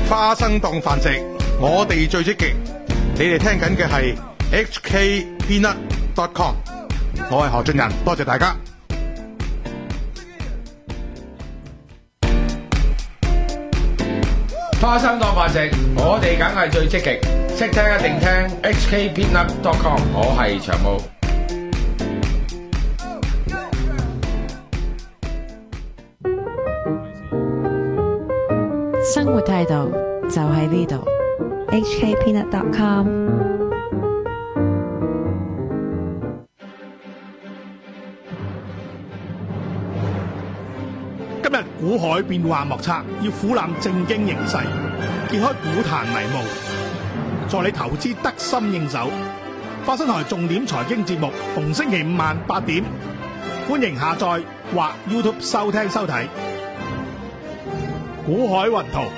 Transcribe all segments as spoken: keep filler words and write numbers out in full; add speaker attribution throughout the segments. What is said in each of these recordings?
Speaker 1: 花生當飯食，我哋最積極。你哋聽緊嘅係 H K Peanut dot com， 我係何俊仁，多謝大家。
Speaker 2: 花生當飯食，我哋梗係最積極，識聽一定聽 H K Peanut dot com， 我係長毛。
Speaker 3: 生活態度就喺呢度 ，H K Peanut dot com。
Speaker 4: 今日股海變幻莫測，要俯瞰正經形勢，揭開股壇迷霧，助你投資得心應手。花生台重點財經節目，逢星期五晚八點，歡迎下載或 YouTube 收聽收睇。股海雲圖。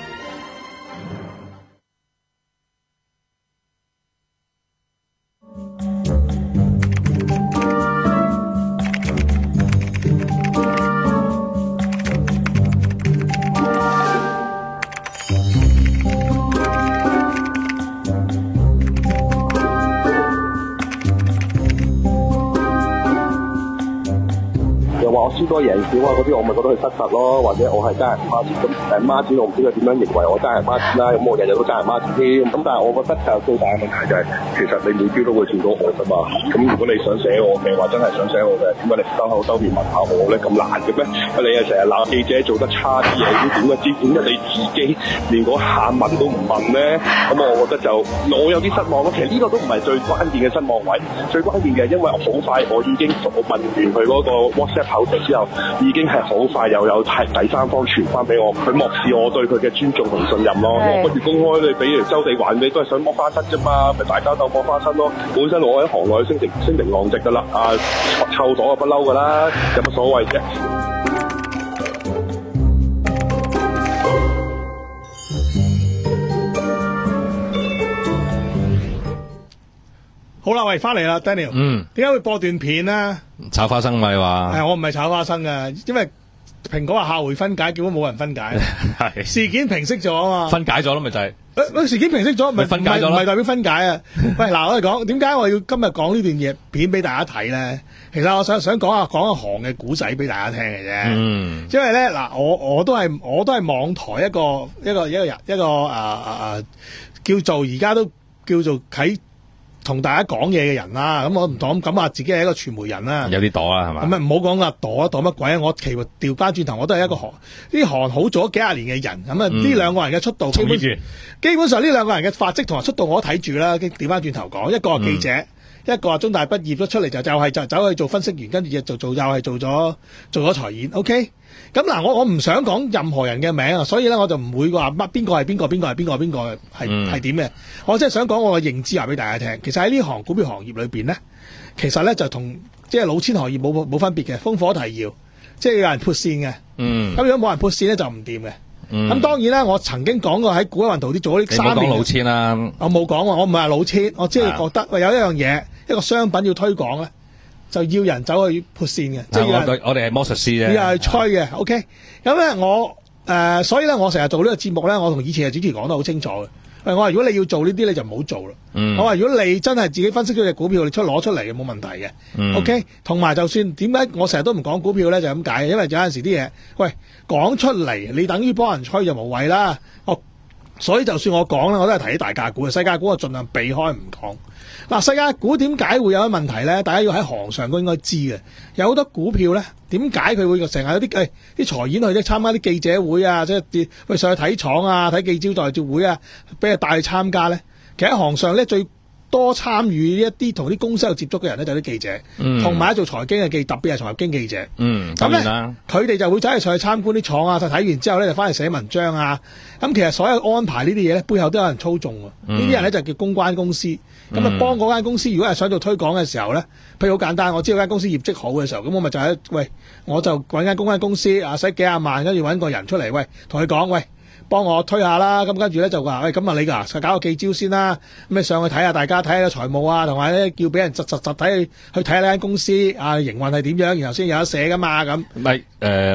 Speaker 5: 話我輸多贏少啊嗰啲，我咪覺得佢失實咯，或者我係揸人孖展，咁誒孖展我唔知佢點樣認為我揸人孖展啦，咁我日日都揸人孖展添，咁但係我覺得就最大嘅問題就係、是，其實你每朝都會見到我㗎嘛，咁如果你想寫我嘅話，真係想寫我嘅，點解你收口收面問下我咧咁難嘅咩？你又成日鬧記者做得差啲嘢，咁點解知？點解你自己連嗰下問都唔問咧？咁我覺得就我有啲失望咯。其實呢個都唔係最關鍵嘅失望位，最關鍵嘅因為我好快我已經我問完佢嗰個 WhatsApp 口之後，已經係好快又有係第三方傳翻俾我，佢漠視我對佢嘅尊重同信任咯。我不如公開你俾條周地還你，都係想剝花生啫嘛，咪大家鬥剝花生咯。本身我喺行內聲名聲名狼藉噶啦，啊臭咗啊不嬲噶啦，有乜所謂啫？
Speaker 4: 好啦，喂，翻嚟啦 ，Daniel。嗯。點解會播段片咧？
Speaker 6: 炒花生咪話？
Speaker 4: 係我唔係炒花生嘅，因為蘋果話下回分解，結果冇人分解。係事件平息咗啊嘛。
Speaker 6: 分解咗咯，咪就係。
Speaker 4: 誒，事件平息咗，唔係分解咗唔係代表分解啊。喂，嗱，我哋講點解我要今日講呢段嘢片俾大家睇咧？其實我想想講下講一行嘅古仔俾大家聽嘅啫。嗯。因為咧嗱，我我都係我都係網台一個一個一個人一個誒誒誒叫做而家都叫做喺。同大家講嘢嘅人啦，咁我唔講咁話自己係一個傳媒人啦，有
Speaker 6: 啲躲啦係嘛？
Speaker 4: 咁啊唔好講啦，躲躲乜鬼啊！我其實調翻轉頭，我都係一個行呢行好做咗幾廿年嘅人，咁啊呢兩個人嘅出道，基本基本上呢兩個人嘅發跡同埋出道我都睇住啦。調翻轉頭講，一個係記者，嗯、一個係中大畢業咗出嚟就就係就走去做分析員，跟住就做又係做咗做咗財演 ，OK。咁嗱，我我唔想講任何人嘅名啊，所以咧我就唔會話乜邊個係邊個，邊個係邊個，邊個係係點嘅。我真係想講我嘅認知話俾大家聽。其實喺呢行股票行業裏邊咧，其實咧就同即係老千行業冇冇分別嘅，烽火提要，即係有人潑線嘅。嗯。咁如果冇人潑線咧，就唔掂嘅。嗯。咁當然啦，我曾經講過喺股海雲圖啲做咗呢三年。你冇講
Speaker 6: 老千啦。
Speaker 4: 我冇講，我唔係話老千，我只係覺得喂有一樣嘢，一個商品要推廣咧。就要人走去潑線嘅，即係
Speaker 6: 我我哋係魔術師啫，
Speaker 4: 要係吹嘅。OK，咁咧我誒、呃，所以咧我成日做呢個節目咧，我同以前嘅主持講得好清楚嘅。喂，我話如果你要做呢啲，你就唔好做啦。嗯、我話如果你真係自己分析咗隻股票，你出攞出嚟嘅冇問題嘅。嗯、OK，同埋就算點解我成日都唔講股票咧，就咁解，因為有陣時啲嘢，喂講出嚟，你等於幫人吹就無謂啦。我所以就算我講咧，我都係提起大價股嘅，世界股我盡量避開唔講。嗱，世界股點解會有啲問題咧？大家要喺行上都應該知嘅。有好多股票咧，點解佢會成日有啲誒啲財演去咧參加啲記者會啊，即係去上去睇廠啊、睇記招待照會啊，俾人帶去參加咧？其實喺行上咧最多參與一啲同啲公司有接觸嘅人咧，就係啲記者，同埋、嗯、做財經嘅記，特別係財經記者。嗯，咁咧佢哋就會走去上去參觀啲廠啊，睇完之後咧就翻嚟寫文章啊。咁其實所有安排呢啲嘢咧，背後都有人操縱喎。嗯、呢啲人咧就叫公關公司。咁啊，幫嗰間公司，如果係想做推廣嘅時候咧，譬如好簡單，我知道間公司業績好嘅時候，咁我咪就係、是、喂，我就揾間公關公司啊，使幾廿萬，跟住揾個人出嚟，喂，同佢講，喂，幫我推下啦。咁跟住咧就話，喂，咁啊你㗎，搞個記招先啦。咁你上去睇下，大家睇下財務啊，同埋咧叫俾人實實實睇去睇下呢間公司啊營運係點樣，然後先有得寫㗎嘛。咁
Speaker 6: 唔係誒，我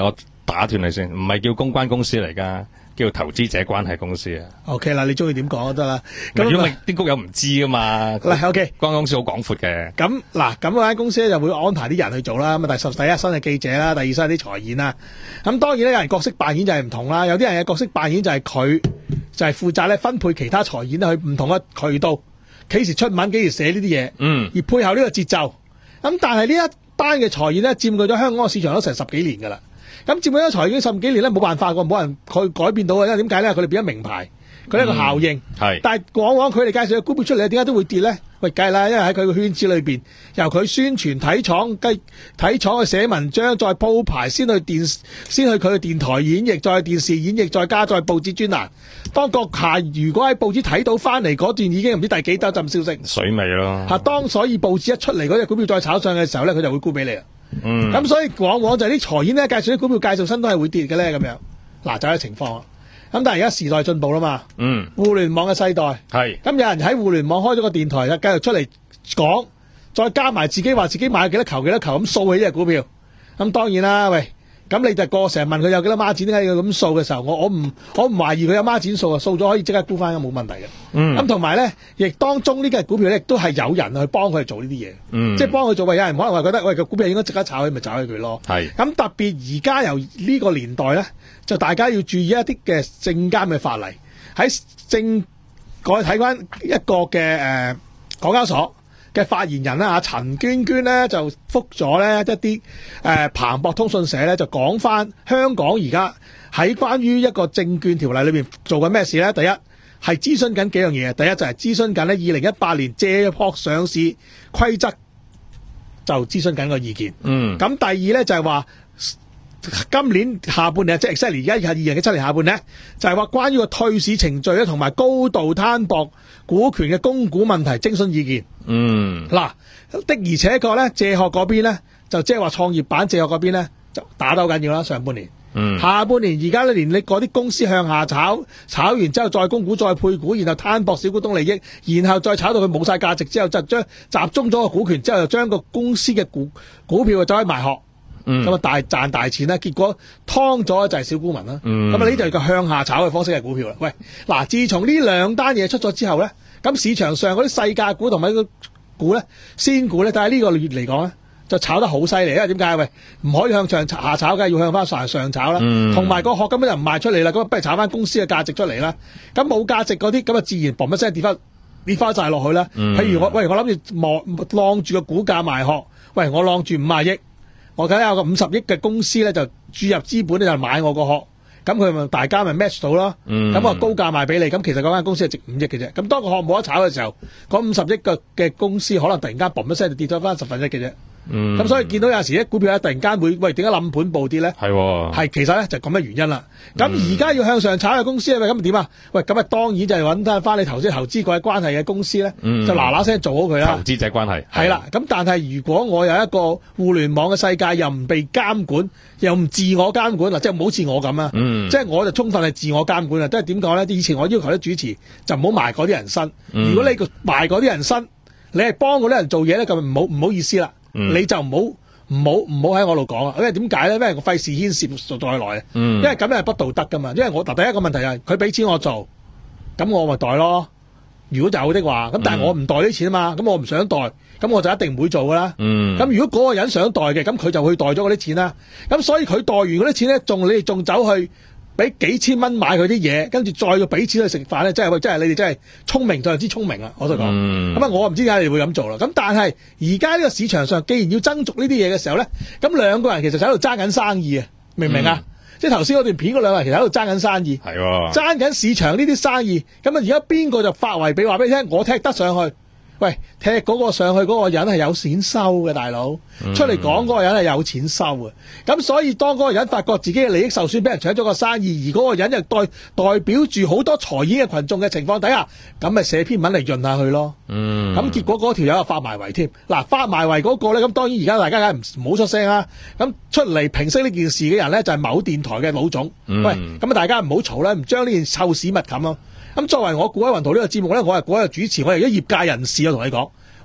Speaker 6: 打斷你先，唔係叫公關公司嚟㗎，叫投資者關係公司啊。
Speaker 4: OK 啦，你中意點講都得啦。咁
Speaker 6: 因為啲谷友唔知㗎嘛。
Speaker 4: 嗱 OK，
Speaker 6: 公關公司好廣闊嘅。
Speaker 4: 咁嗱，咁嗰間公司咧就會安排啲人去做啦。咁啊，第十第一新嘅記者啦，第二新啲財演啦。咁當然咧，有人角色扮演就係唔同啦。有啲人嘅角色扮演就係佢就係負責咧分配其他財演去唔同嘅渠道，幾時出文，幾時寫呢啲嘢，
Speaker 6: 嗯，
Speaker 4: 而配合呢個節奏。咁但係呢一班嘅財演咧，佔據咗香港嘅市場都成十幾年㗎啦。咁佔據咗財演十幾年咧，冇辦法㗎，冇人去改變到嘅。因為點解咧？佢哋變咗名牌，佢係一個效應。係、嗯，但係往往佢哋介紹嘅股票出嚟，點解都會跌咧？喂，計啦，因為喺佢個圈子裏邊，由佢宣傳睇廠，計睇廠去寫文章，再鋪排，先去電，先去佢嘅電台演繹，再去電視演繹，再加再報紙專欄。當閣下如果喺報紙睇到翻嚟嗰段已經唔知第幾多浸消息，水尾咯。嚇，當所以報紙一出嚟嗰隻股票再炒上嘅時候咧，佢就會沽俾你啦。嗯。咁所以往往就係啲財演咧介紹啲股票介紹新都係會跌嘅咧咁樣。嗱，就係情況啦。咁但係而家時代進步啦嘛，嗯，互聯網嘅世代係，咁有人喺互聯網開咗個電台，就繼續出嚟講，再加埋自己話自己買幾多球幾多球咁掃起呢隻股票，咁當然啦，喂，咁你就個成日問佢有幾多孖展，點解要咁掃嘅時候，我我唔我唔懷疑佢有孖展掃啊，掃咗可以即刻沽翻，冇問題嘅。嗯，咁同埋咧，亦當中呢隻股票咧，亦都係有人去幫佢做呢啲嘢，嗯，即係幫佢做。喂，有人可能話覺得喂個股票應該值得炒佢，咪炒起佢咯。係，咁特別而家由呢個年代咧，就大家要注意一啲嘅證監嘅法例，喺證我睇翻一個嘅誒、呃、港交所嘅發言人啦，阿陳娟娟咧就覆咗咧一啲誒、呃、彭博通訊社咧就講翻香港而家喺關於一個證券條例裏邊做緊咩事咧？第一係諮詢緊幾樣嘢，第一就係諮詢緊咧二零一八年借殼上市規則就諮詢緊個意見。嗯，咁第二咧就係話。今年下半年即係 exactly 而家係二零一七年下半年咧，就係話關於個退市程序咧，同埋高度攤薄股權嘅供股問題徵詢意見。嗯，嗱的而且確咧，借殼嗰邊咧就即係話創業板借殼嗰邊咧就打得好緊要啦。上半年，嗯，下半年而家咧連你嗰啲公司向下炒，炒完之後再供股再配股，然後攤薄小股東利益，然後再炒到佢冇晒價值之後，就將集中咗個股權之後，就將個公司嘅股股票就走去賣殼。咁啊、嗯、大賺大錢啦，結果劏咗就係小股民啦。咁啊呢就係個向下炒嘅方式嘅股票啦。喂，嗱，自從呢兩單嘢出咗之後咧，咁市場上嗰啲細價股同埋個股咧，仙股咧，但係呢個月嚟講咧，就炒得好犀利。因為點解？喂，唔可以向上下炒嘅，要向翻上上炒啦。同埋、嗯、個殼根本就唔賣出嚟啦，咁不如炒翻公司嘅價值出嚟啦。咁冇價值嗰啲，咁啊自然嘣一聲跌翻跌翻晒落去啦。嗯、譬如我喂，我諗住望晾住個股價賣殼，喂，我晾住五十億。我睇有個五十億嘅公司咧，就注入資本咧，就買我個殼，咁佢咪大家咪 match 到咯。咁我、嗯、高價賣俾你，咁其實嗰間公司係值五億嘅啫。咁當個殼冇得炒嘅時候，嗰五十億嘅嘅公司可能突然間嘣一聲就跌咗翻十分一嘅啫。咁、嗯、所以見到有時啲股票咧突然間會喂點解冧盤暴跌咧？係係、哦、其實咧就咁、是、嘅原因啦。咁而家要向上炒嘅公司係咪咁點啊？喂，咁啊當然就係揾翻你頭先投資過嘅關係嘅公司咧，嗯、就嗱嗱聲做好佢啦。投資者關係係啦。咁但係如果我有一個互聯網嘅世界又唔被監管，又唔自我監管嗱，即係唔好似我咁啊。嗯、即係我就充分係自我監管啊。即係點講咧？以前我要求啲主持就唔好埋嗰啲人身。嗯、如果你埋嗰啲人身，你係幫嗰啲人做嘢咧，咁唔好唔好意思啦。嗯、你就唔好唔好唔好喺我度講啦，因為點解咧？因為我費事牽涉在內啊。嗯、因為咁樣係不道德噶嘛。因為我嗱第一個問題係佢俾錢我做，咁我咪袋咯。如果有的話，咁但係我唔袋啲錢啊嘛，咁我唔想袋，咁我就一定唔會做噶啦。咁、嗯、如果嗰個人想袋嘅，咁佢就去袋咗嗰啲錢啦。咁所以佢袋完嗰啲錢咧，仲你哋仲走去俾幾千蚊買佢啲嘢，跟住再要俾錢去食飯咧，真係喂，真係你哋真係聰明就之聰明啊！我就講，咁啊、嗯，我唔知點解你哋會咁做啦。咁但係而家呢個市場上，既然要爭逐呢啲嘢嘅時候咧，咁兩個人其實喺度爭緊生意啊，明唔明啊？嗯、即係頭先嗰段片嗰兩個人其實喺度爭緊生意，係喎，爭緊市場呢啲生意。咁啊，而家邊個就發圍俾話俾你聽，我踢得上去。喂，踢嗰個上去嗰個人係有錢收嘅，大佬、嗯、出嚟講嗰個人係有錢收嘅。咁所以當嗰個人發覺自己嘅利益受損，俾人搶咗個生意，而嗰個人又代代表住好多財演嘅群眾嘅情況底下，咁咪寫篇文嚟潤下佢咯。嗯，咁結果嗰條友又發埋圍添。嗱，發埋圍嗰個咧，咁當然而家大家梗係唔好出聲啦。咁出嚟平息呢件事嘅人咧，就係、是、某電台嘅老總。嗯、喂，咁啊大家唔好嘈啦，唔將呢件臭屎密冚咯。咁作為我股海雲圖呢個節目咧，我係嗰個主持，我係一業界人士，我同你講，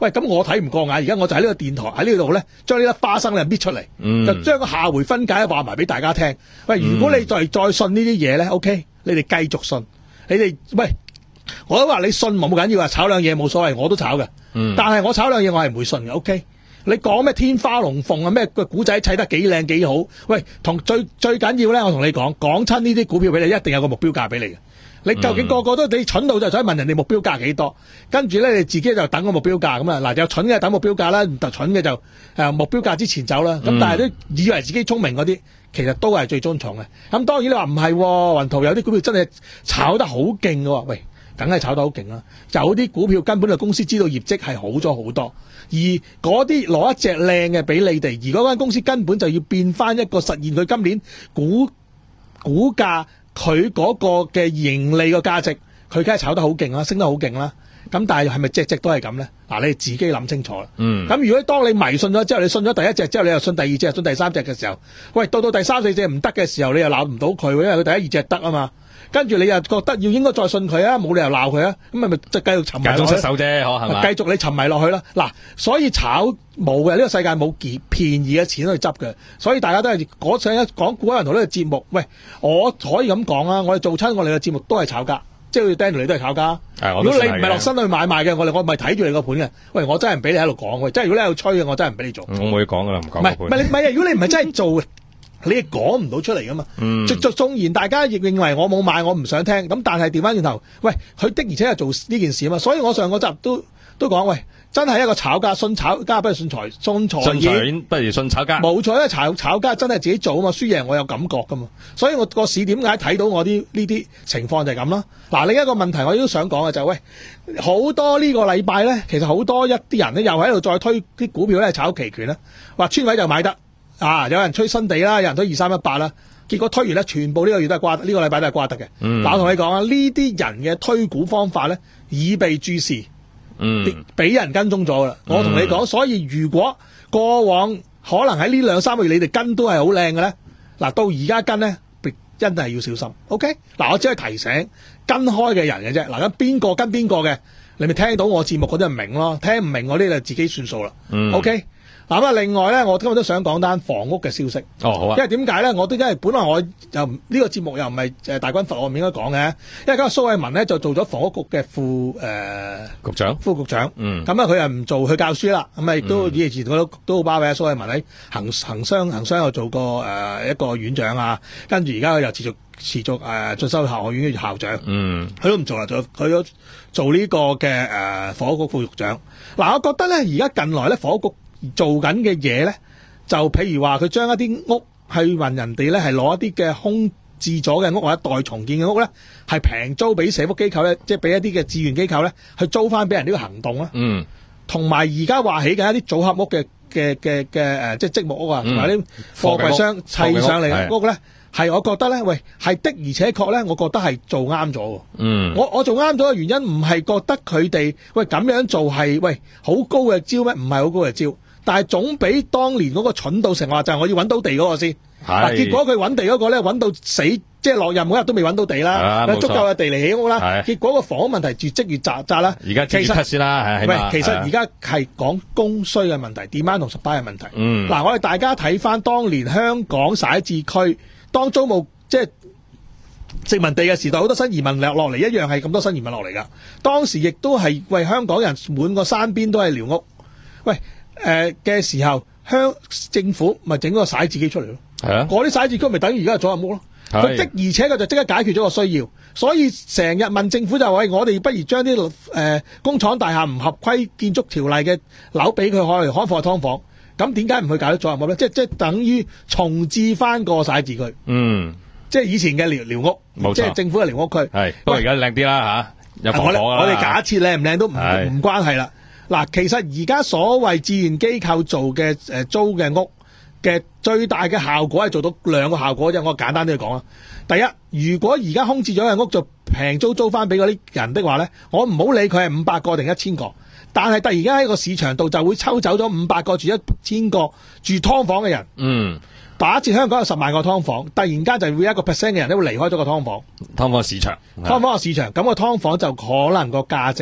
Speaker 4: 喂，咁我睇唔過眼，而家我就喺呢個電台喺呢度咧，將呢粒花生咧搣出嚟，
Speaker 6: 嗯
Speaker 4: 就將個下回分解話埋俾大家聽。喂，如果你再再信呢啲嘢咧 ，OK， 你哋繼續信，你哋喂，我都話你信冇緊要啊，炒兩嘢冇所謂，我都炒嘅。
Speaker 6: 嗯
Speaker 4: 但係我炒兩嘢我係唔會信嘅 ，OK。你講咩天花龍鳳啊？咩個古仔砌得幾靚幾好？喂，同最最緊要咧，我同你講，講親呢啲股票俾你，一定有個目標價俾你嘅。你究竟個個都你蠢到就想問人哋目標價幾多？跟住咧你自己就等個目標價咁啊！嗱，有蠢嘅等目標價啦，唔蠢嘅就誒、呃、目標價之前走啦。咁、嗯、但係都以為自己聰明嗰啲，其實都係最終重嘅。咁當然你話唔係，雲圖有啲股票真係炒得好勁嘅喎，喂，梗係炒得好勁啦。有啲股票根本就公司知道業績係好咗好多。而嗰啲攞一隻靚嘅俾你哋，而嗰間公司根本就要變翻一個實現佢今年股股價佢嗰個嘅盈利個價值，佢梗係炒得好勁啦，升得好勁啦。咁但係係咪隻隻都係咁咧？嗱，你自己諗清楚啦。嗯。咁如果當你迷信咗之後，你信咗第一隻之後，你又信第二隻，又信第三隻嘅時候，喂，到到第三四隻唔得嘅時候，你又鬧唔到佢，因為佢第一二隻得啊嘛。跟住你又覺得要應該再信佢啊，冇理由鬧佢啊，咁咪咪即係繼續沉迷落去。
Speaker 6: 間中失手啫，可係嘛？
Speaker 4: 繼續你沉迷落去啦。嗱，所以炒冇嘅，呢個世界冇便宜嘅錢去執嘅，所以大家都係我想一講股人圖呢個節目。喂，我可以咁講啊，我哋做親我哋嘅節目都係炒家，即係 Daniel 你都係炒家。如果你唔係落身去買賣嘅，我哋我咪睇住你個盤嘅。喂，我真係唔俾你喺度講，即係如果你喺度吹嘅，我真係唔俾你做。
Speaker 6: 我冇嘢講噶啦，唔講。唔
Speaker 4: 係唔係你唔係啊？如果你唔係真係做。你亦講唔到出嚟噶嘛？嗯，直作縱然大家亦認為我冇買，我唔想聽。咁但係調翻轉頭，喂，佢的而且係做呢件事啊嘛。所以我上個集都都講，喂，真係一個炒家，信炒家不如信財，信財
Speaker 6: 信財不如信炒家。
Speaker 4: 冇錯，因為炒炒家真係自己做啊嘛，輸贏我有感覺噶嘛。所以我個市點解睇到我啲呢啲情況就係咁啦。嗱，另一個問題我都想講嘅就係、是，喂，好多呢個禮拜咧，其實好多一啲人咧又喺度再推啲股票咧炒期權啦，話村位就買得。啊！有人吹新地啦，有人推二三一八啦，結果推完咧，全部呢個月都係瓜，呢、這個禮拜都係瓜得嘅。嗱、嗯，我同你講啊，呢啲人嘅推股方法咧，已被注視，嗯，俾人跟蹤咗啦。我同你講，所以如果過往可能喺呢兩三個月你哋跟都係好靚嘅咧，嗱，到而家跟咧，真係要小心。OK，嗱，我只係提醒跟開嘅人嘅啫。嗱，咁邊個跟邊個嘅，你咪聽到我節目嗰啲人明咯，聽唔明嗰啲就自己算數啦。嗯、OK。嗱咁啊，另外咧，我今日都想講單房屋嘅消息。
Speaker 6: 哦，好啊。
Speaker 4: 因為點解咧？我都因為本來我又呢、這個節目又唔係誒大軍閥，我唔應該講嘅。因為今日蘇偉文咧就做咗房屋局嘅副誒、呃、
Speaker 6: 局長、
Speaker 4: 副局長。嗯。咁啊，佢又唔做去教書啦。咁啊，亦都以前都都好巴閉。蘇偉文喺恒恒商恒商又做過誒、呃、一個院長啊，跟住而家佢又持續持續誒進修校學院嘅校長。嗯。佢都唔做啦，做佢都做呢個嘅誒、呃、房屋局副局長。嗱、呃，我覺得咧，而家近來咧房屋局做緊嘅嘢咧，就譬如話佢將一啲屋去問人哋咧，係攞一啲嘅空置咗嘅屋或者待重建嘅屋咧，係平租俾社福機構咧，即係俾一啲嘅志願機構咧，去租翻俾人呢個行動啦。嗯，同埋而家話起緊一啲組合屋嘅嘅嘅嘅誒，即係積木屋啊，同埋啲貨櫃箱砌上嚟嘅屋咧，係我覺得咧，喂，係的而且確咧，我覺得係做啱咗。嗯，我我做啱咗嘅原因唔係覺得佢哋喂咁樣做係喂好高嘅招咩？唔係好高嘅招。但係總比當年嗰個蠢到成話就係我要揾到地嗰個先，嗱，結果佢揾地嗰個咧揾到死，即係落任嗰日都未揾到地啦，有足夠嘅地嚟起屋啦，結果個房屋問題越積越雜雜啦。而家其實先啦，喂，其實而家係講供需嘅問題 ，demand 同 supply 嘅問題。嗯，嗱，我哋大家睇翻當年香港徙置區當租務即係殖民地嘅時代，好多新移民落落嚟一樣係咁多新移民落嚟噶。當時亦都係為香港人滿個山邊都係寮屋，喂。誒嘅、呃、時候，香政府咪整個徙置區出嚟咯。係啊，嗰啲徙置區咪等於而家嘅組合屋咯。佢的而且確就即刻解決咗個需要，所以成日問政府就話：我哋不如將啲誒工廠大廈唔合規建築條例嘅樓俾佢開嚟開放劏房。咁點解唔去搞啲組合屋咧？即即等於重置翻個徙置區。嗯，即係以前嘅寮寮屋，冇錯，即係政府嘅寮屋區。係，不過而家靚啲啦嚇，有防火啦。我哋假設靚唔靚都唔唔關係啦。嗱，其實而家所謂志願機構做嘅誒租嘅屋嘅最大嘅效果係做到兩個效果啫，我簡單啲講啦。第一，如果而家空置咗嘅屋就平租租翻俾嗰啲人的話咧，我唔好理佢係五百個定一千個，但係突然間喺個市場度就會抽走咗五百個住一千個住劏房嘅人。嗯，打折香港有十萬個劏房，突然間就會有一個 percent 嘅人都會離開咗個劏房。劏房市場，劏房個市場，咁個劏房就可能個價值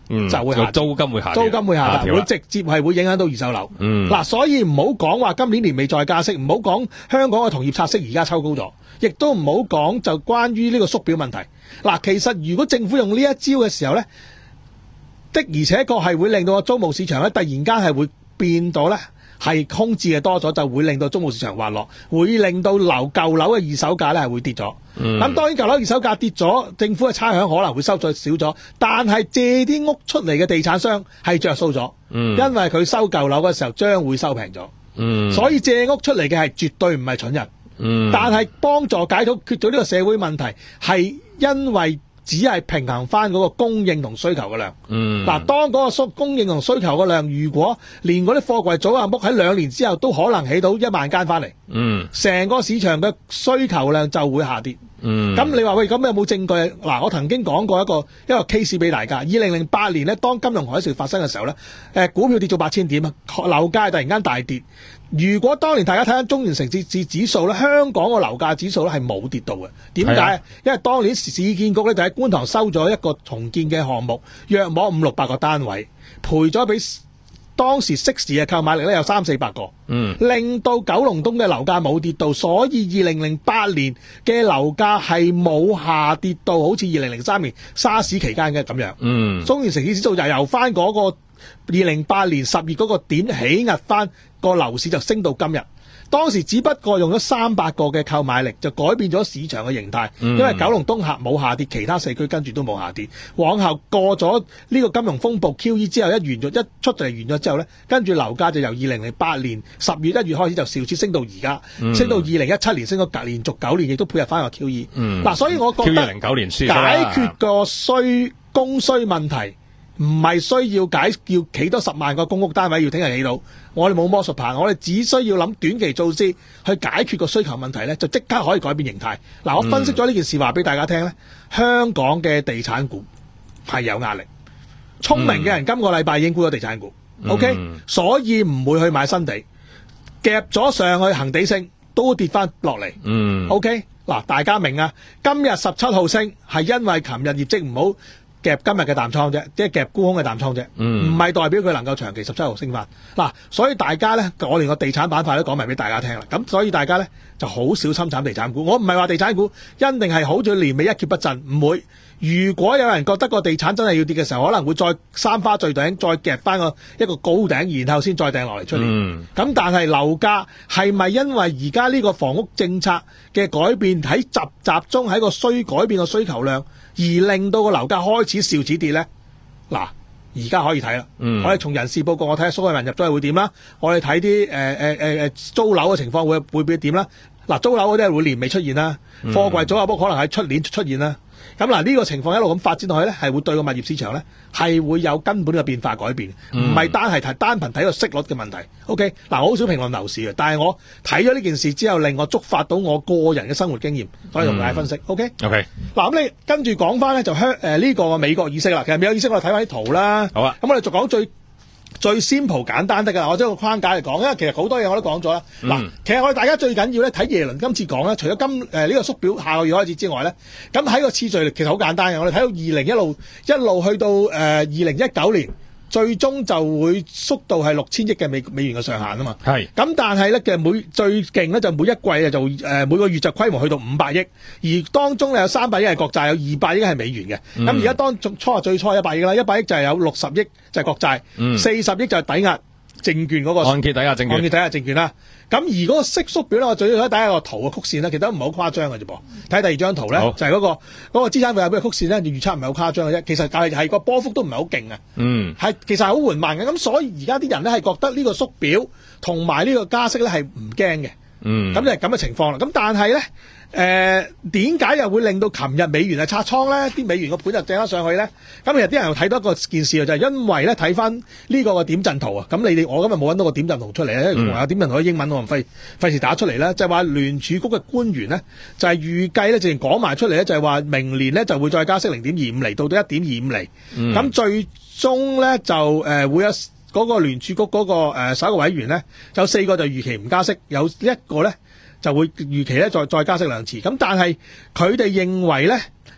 Speaker 6: 嗯
Speaker 4: 就會下跌
Speaker 6: 租金會下跌，
Speaker 4: 租金會下跌，
Speaker 6: 調啦
Speaker 4: 會直接係會影響到二手樓。
Speaker 6: 嗯
Speaker 4: 嗱，所以唔好講話今年年尾再加息，唔好講香港嘅同業拆息而家抽高咗，亦都唔好講就關於呢個縮表問題。嗱，其實如果政府用呢一招嘅時候咧，的而且確係會令到個租務市場咧突然間係會變到咧係空置嘅多咗，就會令到租務市場滑落，會令到樓舊樓嘅二手價咧係會跌咗。咁、
Speaker 6: 嗯、
Speaker 4: 當然舊樓二手價跌咗，政府嘅差餉可能會收咗少咗，但係借啲屋出嚟嘅地產商係着數咗，
Speaker 6: 嗯
Speaker 4: 因為佢收舊樓嘅時候將會收平咗。
Speaker 6: 嗯，
Speaker 4: 所以借屋出嚟嘅係絕對唔係蠢人，
Speaker 6: 嗯，
Speaker 4: 但係幫助解決決咗呢個社會問題，係因為只係平衡翻嗰個供應同需求嘅量。
Speaker 6: 嗯，
Speaker 4: 嗱，當嗰個需供應同需求嘅量，如果連嗰啲貨櫃組合屋喺兩年之後都可能起到一萬間翻嚟，
Speaker 6: 嗯，
Speaker 4: 成個市場嘅需求量就會下跌。
Speaker 6: 嗯，
Speaker 4: 咁你話喂，咁有冇證據？嗱，我曾經講過一個一個 case 俾大家。二零零八年咧，當金融海嘯發生嘅時候咧，誒股票跌到八千點啊，樓價突然間大跌。如果當年大家睇緊中原城市指指數咧，香港個樓價指數咧係冇跌到嘅。點解？
Speaker 6: 係啊，
Speaker 4: 因為當年市建局咧就喺觀塘收咗一個重建嘅項目，約莫五六百個單位，賠咗俾當時適時嘅購買力咧有三四百個，
Speaker 6: 嗯，
Speaker 4: 令到九龍東嘅樓價冇跌到，所以二零零八年嘅樓價係冇下跌到，好似二零零三年沙士期間嘅咁樣。
Speaker 6: 嗯，
Speaker 4: 中原城市指數就由翻嗰個二零零八年十月嗰個點起壓翻個樓市就升到今日。當時只不過用咗三百個嘅購買力就改變咗市場嘅形態，
Speaker 6: 嗯
Speaker 4: 因為九龍東客冇下跌，其他社區跟住都冇下跌。往後過咗呢個金融風暴 Q E 之後，一完咗一出嚟完咗之後呢，跟住樓價就由二零零八年十月一月開始就肇次升到而家，
Speaker 6: 嗯
Speaker 4: 升到二零一七年升咗隔連續九年，亦都配合翻個 Q E。嗱、
Speaker 6: 嗯，
Speaker 4: 所以我覺
Speaker 6: Q E
Speaker 4: 得
Speaker 6: 零九年輸咗
Speaker 4: 解
Speaker 6: 啦
Speaker 4: 決個需供需問題。唔係需要解要起多十萬個公屋單位要聽日起到，我哋冇魔術棒，我哋只需要諗短期措施去解決個需求問題咧，就即刻可以改變形態。嗱，我分析咗呢件事話俾大家聽咧，香港嘅地產股係有壓力，聰明嘅人今個禮拜已經沽咗地產股、
Speaker 6: 嗯、
Speaker 4: ，OK，所以唔會去買新地，夾咗上去恒地升都跌翻落嚟，
Speaker 6: 嗯
Speaker 4: ，OK，嗱，大家明啊，今日十七號升係因為琴日業績唔好。夾今日嘅淡倉啫，即係夾沽空嘅淡倉啫，唔、
Speaker 6: 嗯、
Speaker 4: 係代表佢能夠長期十七號升翻。嗱，所以大家咧，我連個地產板塊都講埋俾大家聽啦。咁所以大家咧就好小心炒地產股。我唔係話地產股一定係好似年尾一蹶不振，唔會。如果有人覺得個地產真係要跌嘅時候，可能會再三花聚頂，再夾翻個一個高頂，然後先再掟落嚟出嚟。咁、嗯、但係樓價係咪因為而家呢個房屋政策嘅改變喺集集中喺個需改變個需求量，而令到個樓價開始肇始跌咧？嗱，而家可以睇啦。
Speaker 6: 嗯、我
Speaker 4: 哋從人事報告，我睇下蘇偉文入咗去會點啦。我哋睇啲誒誒誒誒租樓嘅情況會會變點啦。嗱，租樓嗰啲係會年尾出現啦，貨櫃組合屋可能喺出年出現啦。咁嗱，呢個情況一路咁發展落去咧，係會對個物業市場咧係會有根本嘅變化改變，唔係單係睇單憑睇個息率嘅問題。OK，嗱，我好少評論樓市嘅，但係我睇咗呢件事之後，令我觸發到我個人嘅生活經驗，所以同大家分析。OK，OK，、
Speaker 6: okay?
Speaker 4: 嗱，咁你跟住講翻咧就香誒呢個美國議息啦。其實美國議息我哋睇翻啲圖啦。
Speaker 6: 好啊，
Speaker 4: 咁我哋就講最最 simple 簡單得㗎，我將個框架嚟講，因為其實好多嘢我都講咗啦。嗱、嗯，其實我哋大家最緊要咧睇耶倫今次講咧，除咗今誒呢、呃這個縮表下個月開始之外咧，咁喺個次序其實好簡單嘅。我哋睇到二零一路一路去到誒二零一九年，最終就會縮到係六千億嘅美美元嘅上限啊嘛。係。咁但係咧嘅每最勁咧就每一季啊就誒、呃、每個月就規模去到五百億，而當中咧有三百億係國債，有二百億係美元嘅。咁而家當初啊最初一百億啦，一百億就係有六十億就係國債，四十億就係抵押證券嗰、那個
Speaker 6: 按揭抵押證券，
Speaker 4: 按揭抵押證券啦。咁而嗰個息縮表咧，我最要睇下個圖嘅曲線咧，其實都唔係好誇張嘅啫噃。睇第二張圖咧，就係、是、嗰、那個嗰、那個資產負債表嘅曲線咧，預測唔係好誇張嘅啫。其實就係係個波幅都唔係好勁啊。嗯，係其實係好緩慢嘅。咁所以而家啲人咧係覺得呢個縮表同埋呢個加息咧係唔驚嘅。嗯，咁就係咁嘅情況啦。咁但係咧，誒點解又會令到琴日美元係拆倉咧？啲美元個盤就掟咗上去咧？咁其實啲人又睇到一個件事啊，就係、是、因為咧睇翻呢個個點陣圖啊。咁你哋我今日冇揾到個點陣圖出嚟咧，同埋有點陣圖嘅英文我唔費費事打出嚟啦。就係話聯儲局嘅官員咧，就係、是、預計咧，直情講埋出嚟咧，就係、是、話明年咧就會再加息零點二五厘到到一點二五厘。咁、嗯、最終咧就誒、呃、會有。嗰、那個聯儲局嗰、那個誒十一個委員咧，有四個就預期唔加息，有一個咧就會預期咧再再加息兩次。咁但係佢哋認為咧，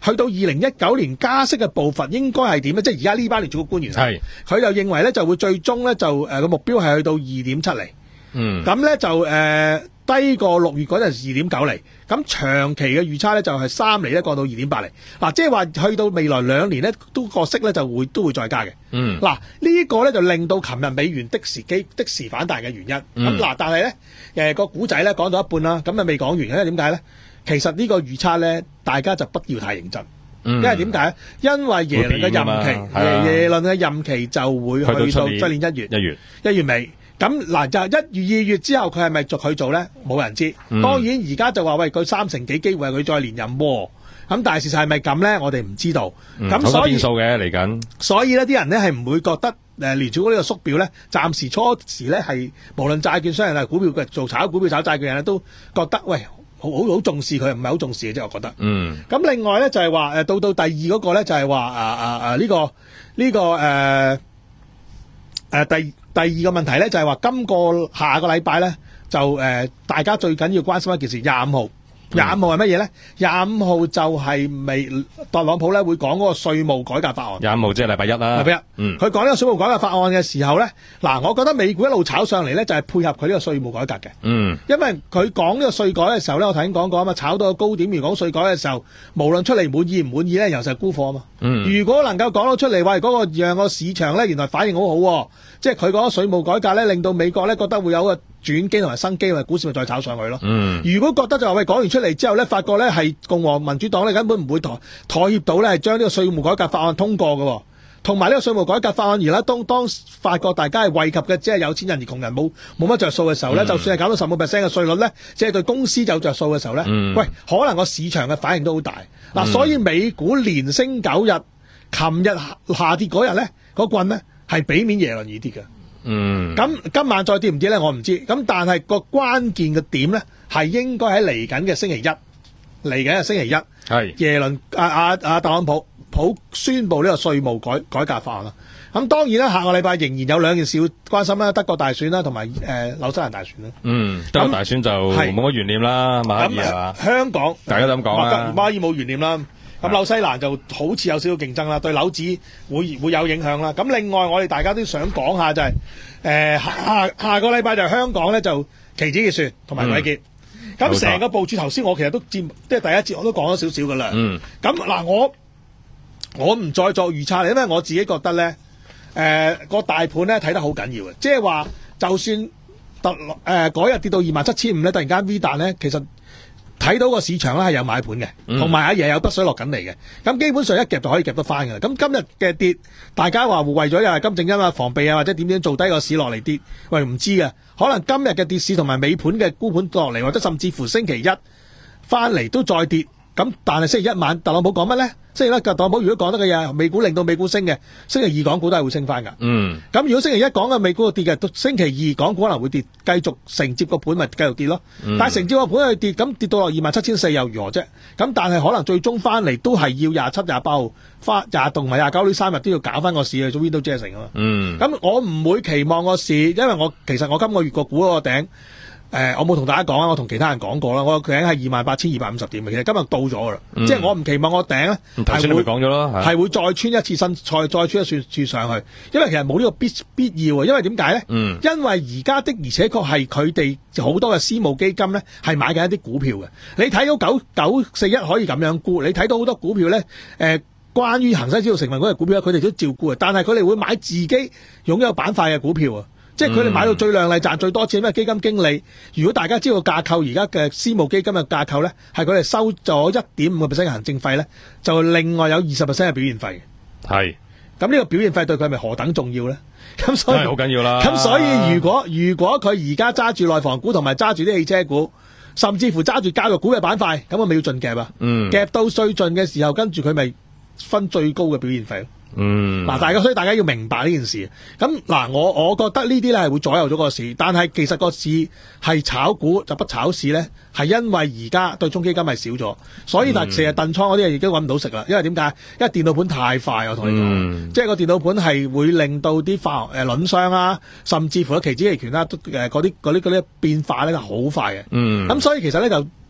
Speaker 4: 去到二零一九年加息嘅步伐應該係點咧？即係而家呢班聯儲局官員係佢就認為咧就會最終咧就誒個、呃、目標係去到二點七厘。嗯，咁咧就誒、呃、低過六月嗰陣二點九厘，咁長期嘅預測咧就係三厘咧降到二點八厘。嗱，即係話去到未來兩年咧，都個息咧就會都會再加嘅。嗯，嗱呢個咧就令到琴日美元的時機的時反彈嘅原因。咁嗱、嗯，但係咧誒個古仔咧講到一半啦，咁啊未講完，因為點解咧？其實呢個預測咧，大家就不要太認真。因為點解？因為耶倫嘅任期，耶耶倫嘅任期就會去到出年一月，一月一月尾。咁嗱就一月二月之後佢係咪續佢做咧？冇人知。嗯、當然而家就話喂佢三成幾機會係佢再連任喎。咁但係事實係咪咁咧？我哋唔知道。咁、嗯、所以變數嘅嚟緊。所以呢啲人咧係唔會覺得誒聯儲局呢個縮表咧，暫時初時咧係無論債券商人係股票嘅做炒股票炒債券人咧都覺得喂好好好重視佢，唔係好重視嘅啫。我覺得。嗯。咁另外咧就係話誒到到第二嗰個咧就係話啊啊啊呢個呢、呢個誒誒、呃呃、第。第二個問題咧就係話今個下個禮拜咧就誒、呃、大家最緊要關心一件事，廿五號廿五號係乜嘢咧？廿五號就係美特朗普咧會講嗰個稅務改革法案。廿五號即係禮拜一啦。禮拜一，嗯，佢講呢個稅務改革法案嘅時候咧，嗱，我覺得美股一路炒上嚟咧就係配合佢呢個稅務改革嘅。嗯，因為佢講呢個稅改嘅時候咧，我頭先講過啊嘛，炒到個高點，如果講稅改嘅時候，無論出嚟滿意唔滿意咧，又就係沽貨啊嘛。嗯，如果能夠講到出嚟，喂，嗰、那個讓個市場咧原來反應好好、啊，即係佢講稅務改革咧，令到美國咧覺得會有個轉機同埋生機，同埋股市咪再炒上去咯。嗯，如果覺得就話喂講完出嚟之後咧，發覺咧係共和民主黨咧根本唔會妥妥協到咧，係將呢個稅務改革法案通過嘅，同埋呢個稅務改革法案而咧當當發覺大家係惠及嘅，即係有錢人而窮人冇冇乜着數嘅時候咧，嗯、就算係搞到十五 percent 嘅稅率咧，即係對公司有着數嘅時候咧，嗯、喂，可能個市場嘅反應都好大。嗱、嗯，所以美股連升九日，琴日下跌嗰日咧，嗰棍咧係比面耶倫而跌嘅。嗯，咁今晚再跌唔跌咧，我唔知。咁但係個關鍵嘅點咧，係應該喺嚟緊嘅星期一，嚟緊嘅星期一，係耶倫啊啊啊特朗普普宣布呢個稅務改改革法案啦。咁當然啦，下個禮拜仍然有兩件事要關心啦，德國大選啦，同埋誒紐西蘭大選啦。嗯，德國大選就冇乜懸念啦，馬爾係嘛？香港大家都咁講啦，馬爾冇懸念啦。咁紐西蘭就好似有少少競爭啦，對樓指會會有影響啦。咁另外我哋大家都想講下就係、是、誒、呃、下下個禮拜就香港咧就期指結算同埋季結。咁成、嗯、個部署頭先我其實都佔即係第一節我都講咗少少噶啦。嗯。咁嗱我我唔再作預測啦，因為我自己覺得咧誒個大盤咧睇得好緊要嘅，即係話就算特誒嗰日跌到二萬七千五咧，突然間 V 彈咧，其實。睇到個市場咧係有買盤嘅，同埋阿爺有北水落緊嚟嘅，咁基本上一夾就可以夾得翻㗎啦。咁今日嘅跌，大家話為咗又係金正恩啊防備啊或者點點做低個市落嚟跌，喂唔知嘅，可能今日嘅跌市同埋尾盤嘅沽盤落嚟，或者甚至乎星期一翻嚟都再跌。咁但係星期一晚特朗普講乜咧？星期一特朗普如果講得嘅嘢，美股令到美股升嘅，星期二港股都係會升翻㗎。嗯。咁如果星期一講嘅美股跌嘅，到星期二港股可能會跌，繼續承接個盤咪繼續跌咯。嗯、但係承接個盤去跌，咁跌到落二萬七千四又如何啫？咁但係可能最終翻嚟都係要廿七、廿八號翻廿同埋廿九呢三日都要搞翻個市去做 Window Dressing 啊嘛。嗯。咁我唔會期望個市，因為我其實我今個月個股嗰個頂。誒、呃，我冇同大家講啊，我同其他人講過啦。我個頂係二萬八千二百五十點嘅，其實今日到咗啦。嗯、即係我唔期望我頂咧係會講咗咯，係會再穿一次新，再再穿一次次上去。因為其實冇呢個必必要啊。因為點解咧？嗯、因為而家的而且確係佢哋好多嘅私募基金咧係買緊一啲股票嘅。你睇到九九四一可以咁樣沽，你睇到好多股票咧，誒、呃，關於恒生指數成分嗰隻股票佢哋都照沽啊。但係佢哋會買自己擁有板塊嘅股票啊。即係佢哋買到最亮麗賺最多錢咩？基金經理，如果大家知道架構而家嘅私募基金嘅架構咧，係佢哋收咗一點五個 percent 嘅行政費咧，就另外有二十 percent 嘅表現費。係，咁呢個表現費對佢係咪何等重要咧？咁所以好緊要啦。咁所以如果如果佢而家揸住內房股同埋揸住啲汽車股，甚至乎揸住教育股嘅板塊，咁我咪要盡夾啊！嗯，夾到最盡嘅時候，跟住佢咪分最高嘅表現費咯。嗯，嗱，大家所以大家要明白呢件事。咁嗱，我我覺得呢啲咧係會左右咗個市，但係其實個市係炒股就不炒市咧，係因為而家對沖基金係少咗，所以但係成日燉倉嗰啲嘢已經揾唔到食啦。因為點解？因為電腦盤太快，我同你講，嗯、即係個電腦盤係會令到啲化學誒輪商啊，甚至乎期指期權啦，誒嗰啲嗰啲嗰啲變化咧係好快嘅。嗯，咁所以其實咧就。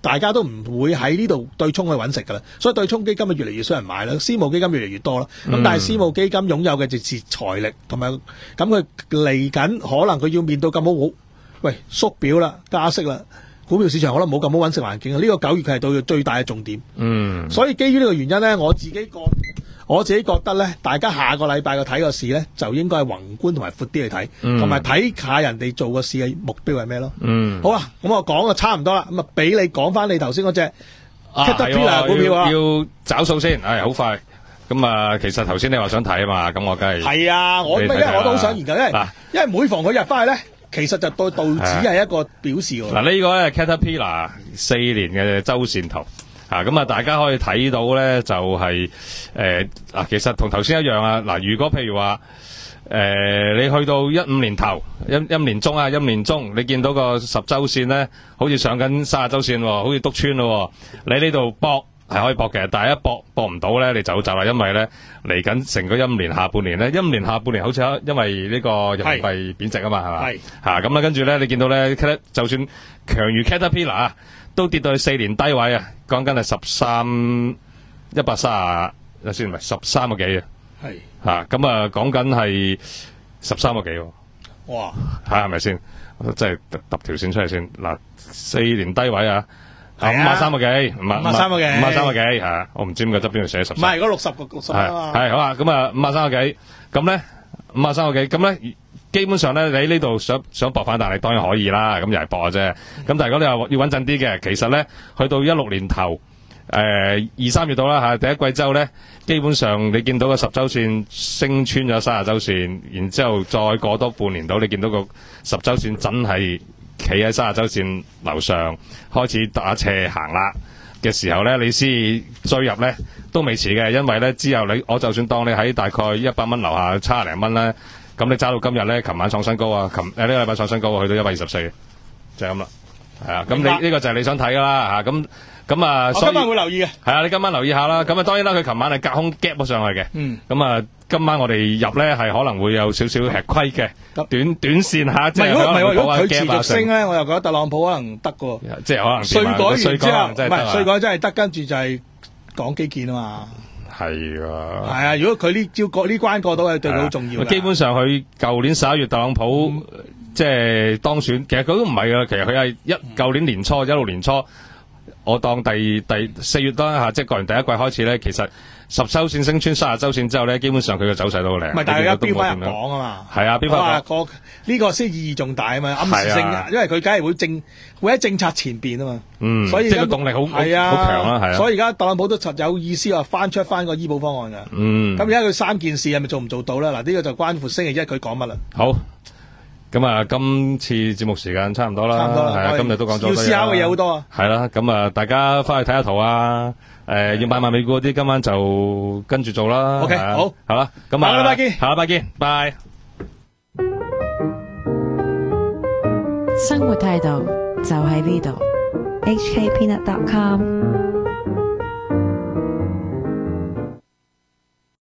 Speaker 4: 大家都唔會喺呢度對沖去揾食㗎啦，所以對沖基金啊越嚟越少人買啦，私募基金越嚟越多啦。咁、
Speaker 6: 嗯、
Speaker 4: 但係私募基金擁有嘅就係財力同埋，咁佢嚟緊可能佢要面對咁好，喂縮表啦、加息啦，股票市場可能冇咁好揾食環境啊。呢、這個九月係到最大嘅重點。
Speaker 6: 嗯，
Speaker 4: 所以基於呢個原因咧，我自己覺我自己覺得咧，大家下個禮拜嘅睇個市咧，就應該係宏觀同埋闊啲去睇，同埋睇下人哋做個市嘅目標係咩咯。
Speaker 6: 嗯，
Speaker 4: 好啦，咁我講就差唔多啦，咁啊俾你講翻你頭先嗰隻
Speaker 6: 啊
Speaker 4: Caterpillar 股票啊，
Speaker 6: 要找數先，係好快。咁啊，其實頭先你話想睇啊嘛，咁我梗係
Speaker 4: 係啊，我因為我都好想研究，因為因為每逢佢入翻去咧，其實就對道指係一個表示喎。
Speaker 6: 嗱，呢個咧 Caterpillar 四年嘅周線圖。啊，咁啊，大家可以睇到咧，就係誒嗱，其實同頭先一樣啊。嗱，如果譬如話誒、呃，你去到一五年頭、一一五年中啊、一五年中，你見到個十周線咧，好似上緊三十周線，好似篤穿咯。你呢度搏係可以搏嘅，但係一搏搏唔到咧，你就走啦，因為咧嚟緊成個一五年下半年咧，一五年下半年好似因為呢個人民幣貶值啊嘛，係嘛？係嚇咁啦，跟住咧，你見到咧，就算強如 Caterpillar 啊，都跌到去四年低位啊，講緊係十三一百三十，先唔係十三個幾啊？係嚇咁啊，講緊係十三個幾喎？哇！嚇係咪先？即係揼條線出嚟先嗱，四年低位啊！五啊三個幾，五啊三個幾，五啊三個幾嚇，我唔知點解側邊度寫十。唔係，如果六十個六十啊嘛。係好啊，咁啊五啊三個幾，咁咧五啊三個幾，咁咧基本上咧你呢度想想搏反彈，你當然可以啦，咁又係搏嘅啫。咁但係如果你話要穩陣啲嘅，其實咧去到一六年頭，誒二三月度啦嚇，第一季週咧，基本上你見到個十週線升穿咗三十週線，然之後再過多半年度，你見到個十週線真係企喺三十週線樓上開始打斜行啦嘅時候咧，你先追入咧都未遲嘅，因為咧之後你我就算當你喺大概一百蚊樓下差零蚊咧，咁你揸到今日咧，琴晚創新高啊，琴誒呢個禮拜創新高去到一百二十四，就係咁啦，係啊，咁你呢、這個就係你想睇噶啦嚇，咁咁啊，我今晚會留意嘅，係啊，你今晚留意下啦，咁啊當然啦，佢琴晚係隔空 gap 咗上去嘅，嗯，咁啊今晚我哋入咧係可能會有少少吃虧嘅，短短線嚇，即係如果唔係如果佢持續升咧，我又覺得特朗普可能得嘅，即係可能稅改完之後，唔係稅改真係得，跟住就係講基建啊嘛。係啊，係啊！如果佢呢招過呢關過到，係對佢好重要。基本上佢舊年十一月特朗普、嗯、即係當選，其實佢都唔係噶，其實佢係一舊年年初一六年初，我當第第四月啦嚇，即係過完第一季開始咧，其實十週線升穿三十週線之後咧，基本上佢嘅走勢都好靚。唔係，但係而家標翻入講啊嘛。係啊，標翻入講呢個先意義重大啊嘛，暗示性，啊、因為佢梗係會政會喺政策前邊啊嘛。嗯，所以即係個動力好係啊，好強啦，係啊。所以而家特朗普都實有意思話翻出翻個醫保方案㗎。嗯。咁而家佢三件事係咪做唔做到咧？嗱，呢個就關乎星期一佢講乜啦。好。咁啊，今次節目時間差唔多啦，差唔多啦，係啊，今日都講咗。要思考嘅嘢好多啊。係啦，咁啊，大家翻去睇下圖啊，誒，要買賣美股嗰啲，今晚就跟住做啦。OK，好，好啦，咁啊，下禮拜見，下禮拜見，拜。
Speaker 3: 生活態度就喺呢度，H K Peanut dot com。